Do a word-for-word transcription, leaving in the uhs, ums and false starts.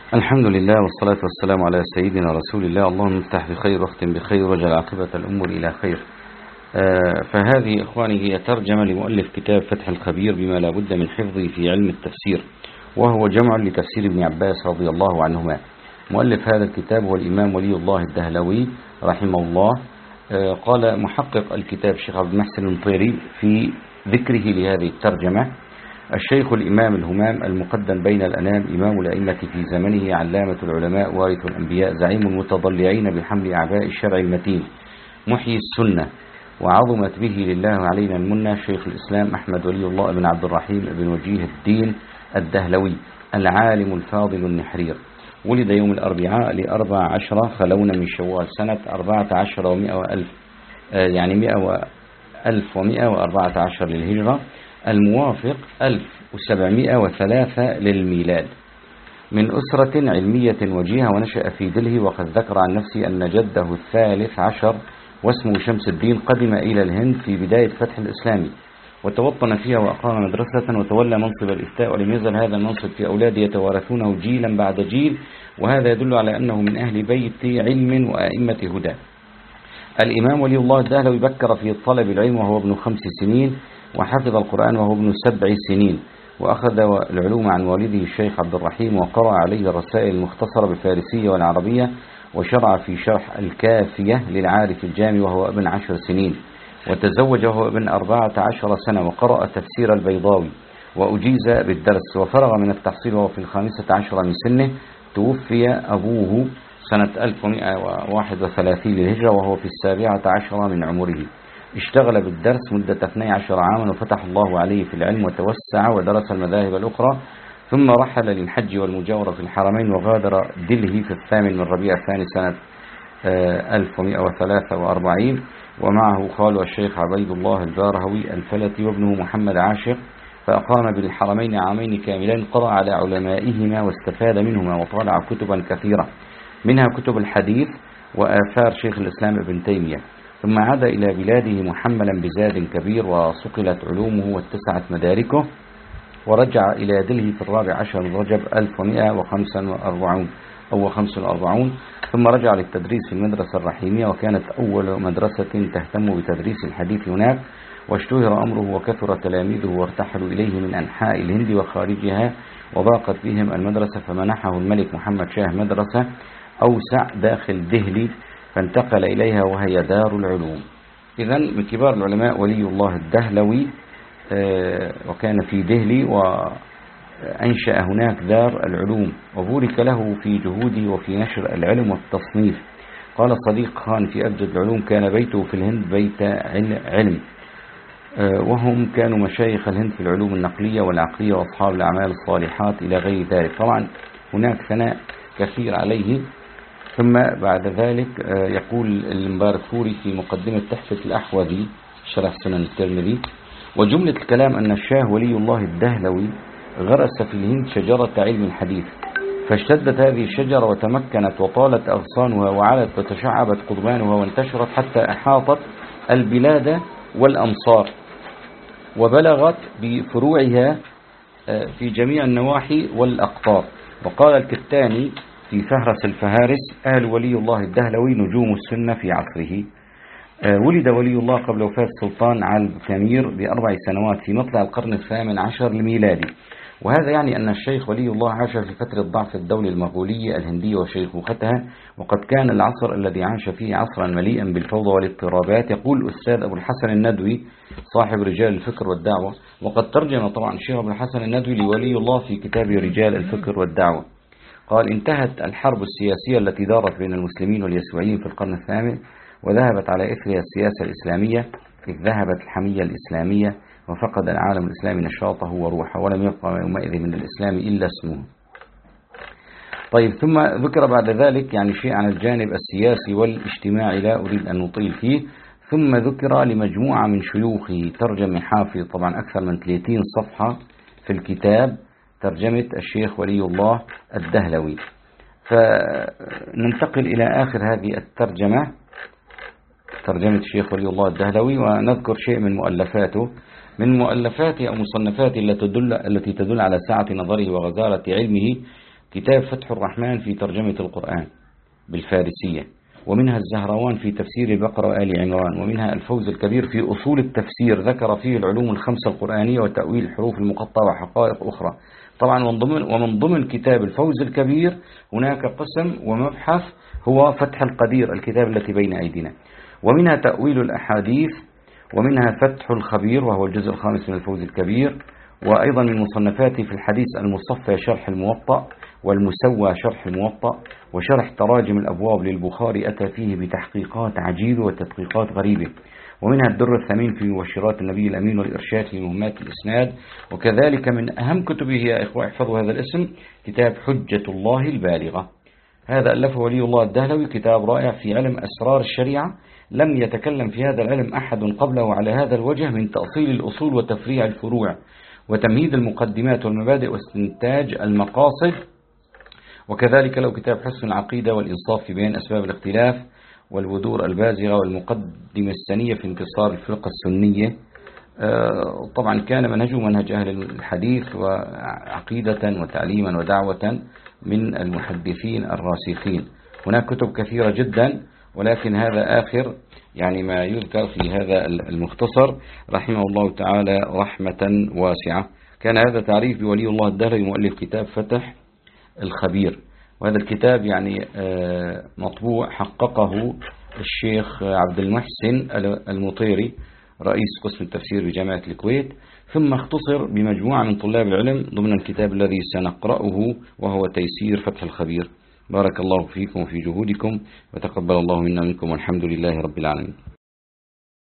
الحمد لله والصلاة والسلام على سيدنا رسول الله. اللهم افتح بخير واختم بخير واجعل عاقبة الأمور إلى خير. آه فهذه إخواني هي ترجمة لمؤلف كتاب فتح الخبير بما لا بد من حفظه في علم التفسير، وهو جمع لتفسير ابن عباس رضي الله عنهما. مؤلف هذا الكتاب هو الإمام ولي الله الدهلوي رحمه الله. آه قال محقق الكتاب الشيخ عبد المحسن المطيري في ذكره لهذه الترجمة: الشيخ الإمام الهمام المقدم بين الأنام، إمام الأئمة في زمنه، علامة العلماء، وارث الأنبياء، زعيم المتضلعين بحمل أعباء الشرع المتين، محيي السنة وعظمت به لله علينا المنة، شيخ الإسلام أحمد ولي الله بن عبد الرحيم بن وجيه الدين الدهلوي، العالم الفاضل النحرير. ولد يوم الأربعاء لأربع عشرة خلون من شوال سنة أربعة عشر ومئة وألف، يعني مئة وألف ومئة وأربعة عشر للهجرة، الموافق ألف وسبعمئة وثلاثة للميلاد، من أسرة علمية وجيهة، ونشأ في دلهي. وقد ذكر عن نفسه أن جده الثالث عشر واسمه شمس الدين قدم إلى الهند في بداية فتح الإسلامي، وتوطن فيها وأقام مدرسة، وتولى منصب الإفتاء، ولم يزل هذا المنصب في أولاده يتوارثونه جيلا بعد جيل، وهذا يدل على أنه من أهل بيت علم وأئمة هدى. الإمام ولي الله الدهلوي بكر في طلب العلم وهو ابن خمس سنين، وحفظ القرآن وهو ابن سبع سنين، وأخذ العلوم عن والده الشيخ عبد الرحيم، وقرأ عليه الرسائل المختصرة بالفارسية والعربية، وشرع في شرح الكافية للعارف الجامي وهو ابن عشر سنين، وتزوج وهو ابن أربعة عشر سنة، وقرأ تفسير البيضاوي، وأجيز بالدرس، وفرغ من التحصيل وهو في الخامسة عشر من سنه. توفي أبوه سنة ألف ومئة وواحد وثلاثين للهجرة وهو في السابعة عشر من عمره. اشتغل بالدرس مدة اثني عشر عاما، وفتح الله عليه في العلم وتوسع ودرس المذاهب الأخرى، ثم رحل للحج والمجاورة في الحرمين، وغادر دلهي في الثامن من ربيع الثاني سنة ألف ومئة وثلاثة وأربعين، ومعه خاله الشيخ عبيد الله البارهوي الفلتي وابنه محمد عاشق، فأقام بالحرمين عامين كاملين، قرأ على علمائهما واستفاد منهما، وطالع كتبا كثيرة منها كتب الحديث وآثار شيخ الإسلام ابن تيمية، ثم عاد إلى بلاده محملا بزاد كبير، وصقلت علومه واتسعت مداركه، ورجع إلى دلهي في الرابع عشر من رجب ألف ومئة وخمسة وأربعين أو خمسة وأربعين، ثم رجع للتدريس في المدرسة الرحيمية، وكانت أول مدرسة تهتم بتدريس الحديث هناك، واشتهر أمره وكثر تلاميذه، وارتحلوا إليه من أنحاء الهند وخارجها، وضاقت بهم المدرسة، فمنحه الملك محمد شاه مدرسة أوسع داخل دهلي، فانتقل إليها وهي دار العلوم. إذن من كبار العلماء ولي الله الدهلوي، وكان في دهلي وأنشأ هناك دار العلوم، وبورك له في جهوده وفي نشر العلم والتصنيف. قال صديق خان في أبجد العلوم: كان بيته في الهند بيت علم، وهم كانوا مشايخ الهند في العلوم النقلية والعقلية وأصحاب الأعمال الصالحات إلى غير ذلك. طبعا هناك ثناء كثير عليه. ثم بعد ذلك يقول المبارك فوري في مقدمة تحفة الأحوذي شرح سنن الترمذي: وجملة الكلام أن الشاه ولي الله الدهلوي غرس في الهند شجرة علم الحديث، فاشتدت هذه الشجرة وتمكنت وطالت أغصانها وعلت وتشعبت قضبانها وانتشرت حتى أحاطت البلاد والأمصار، وبلغت بفروعها في جميع النواحي والأقطار. وقال الكتاني في فهرس الفهارس: أهل ولي الله الدهلوي نجوم السنة في عصره. ولد ولي الله قبل وفاة السلطان علي الكمير بأربع سنوات في مطلع القرن الثامن عشر الميلادي، وهذا يعني أن الشيخ ولي الله عاش في فترة ضعف الدولة المغولية الهندية وشيخوختها، وقد كان العصر الذي عاش فيه عصرا مليئا بالفوضى والاضطرابات. يقول الأستاذ أبو الحسن الندوي صاحب رجال الفكر والدعوة، وقد ترجم طبعا الشيخ أبو الحسن الندوي لولي الله في كتاب رجال الفكر والدعوة، قال: انتهت الحرب السياسية التي دارت بين المسلمين واليسوعيين في القرن الثامن، وذهبت على إثرها السياسة الإسلامية، إذ ذهبت الحمية الإسلامية، وفقد العالم الإسلامي نشاطه وروحه، ولم يبقى يومئذ من الإسلام إلا اسمه. طيب، ثم ذكر بعد ذلك يعني شيء عن الجانب السياسي والاجتماعي لا أريد أن نطيل فيه. ثم ذكر لمجموعة من شيوخه ترجم حافظ، طبعا أكثر من ثلاثين صفحة في الكتاب، ترجمة الشيخ ولي الله الدهلوي. فننتقل إلى آخر هذه الترجمة، ترجمة الشيخ ولي الله الدهلوي، ونذكر شيء من مؤلفاته. من مؤلفاته أو مصنفاته التي تدل, التي تدل على سعة نظره وغزارة علمه كتاب فتح الرحمن في ترجمة القرآن بالفارسية، ومنها الزهروان في تفسير البقرة وآل عمران، ومنها الفوز الكبير في أصول التفسير ذكر فيه العلوم الخمسة القرآنية وتأويل الحروف المقطعة وحقائق أخرى. طبعا ومن ضمن, ومن ضمن كتاب الفوز الكبير هناك قسم ومبحث هو فتح القدير الكتاب التي بين أيدينا، ومنها تأويل الأحاديث، ومنها فتح الخبير وهو الجزء الخامس من الفوز الكبير، وأيضا من مصنفاته في الحديث المصفى شرح الموطأ، والمسوى شرح الموطأ، وشرح تراجم الأبواب للبخاري أتى فيه بتحقيقات عجيبة وتدقيقات غريبة، ومنها الدر الثمين في مبشرات النبي الأمين والإرشاد في مهمات الإسناد. وكذلك من أهم كتبه يا إخوة احفظوا هذا الاسم كتاب حجة الله البالغة، هذا ألفه ولي الله الدهلوي، كتاب رائع في علم أسرار الشريعة، لم يتكلم في هذا العلم أحد قبله على هذا الوجه من تأصيل الأصول وتفريع الفروع وتمهيد المقدمات والمبادئ واستنتاج المقاصد. وكذلك له كتاب حسن العقيدة والإنصاف في بيان أسباب الاختلاف والبذور البازغة والمقدمة السنية في انتصار الفرقة السنية. طبعا كان منهجه منهج أهل الحديث وعقيدة وتعليما ودعوة من المحدثين الراسخين. هناك كتب كثيرة جدا، ولكن هذا آخر يعني ما يذكر في هذا المختصر رحمه الله تعالى رحمة واسعة. كان هذا تعريف بولي الله الدهلوي مؤلف كتاب فتح الخبير، وهذا الكتاب يعني مطبوع حققه الشيخ عبد المحسن المطيري رئيس قسم التفسير بجامعة الكويت، ثم اختصر بمجموعة من طلاب العلم ضمن الكتاب الذي سنقرأه وهو تيسير فتح الخبير. بارك الله فيكم وفي جهودكم، وتقبل الله منا منكم، والحمد لله رب العالمين.